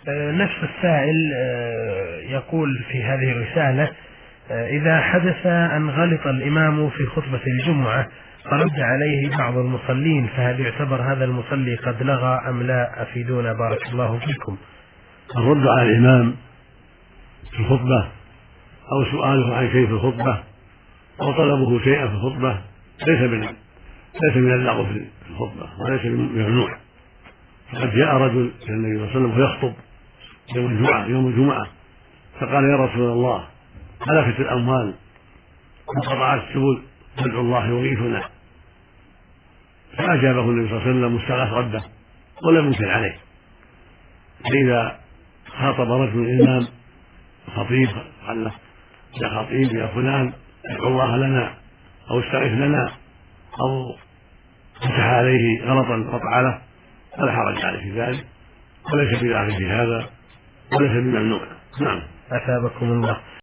نفس السائل يقول في هذه الرسالة: إذا حدث أن غلط الإمام في خطبة الجمعة فرد عليه بعض المصلين، فهل يعتبر هذا المصلي قد لغى أم لا؟ أفيدونا بارك الله فيكم. الرد على الإمام في الخطبة أو سؤاله عن شيء في الخطبة أو طلبه شيئا في الخطبة ليس من اللغو في الخطبة وليس من الممنوع. فقد جاء رجل إلى النبي صلى الله عليه وسلم ويخطب يوم الجمعة فقال: يا رسول الله، هلكت الأموال وانقطعت السبل، ندعو الله يغيثنا. فأجابه النبي صلى الله عليه وسلم مستغاث ربه ولم ينكر عليه. فإذا خاطب رجل الإمام خطيب قال له: يا خطيب يا فلان، ادعو الله لنا أو استغيث لنا أو فتح عليه غلطا قطع له، فلا حرج عليه في ذلك، وليس بذلك في هذا وليس بممنوع. نعم. أثابكم الله.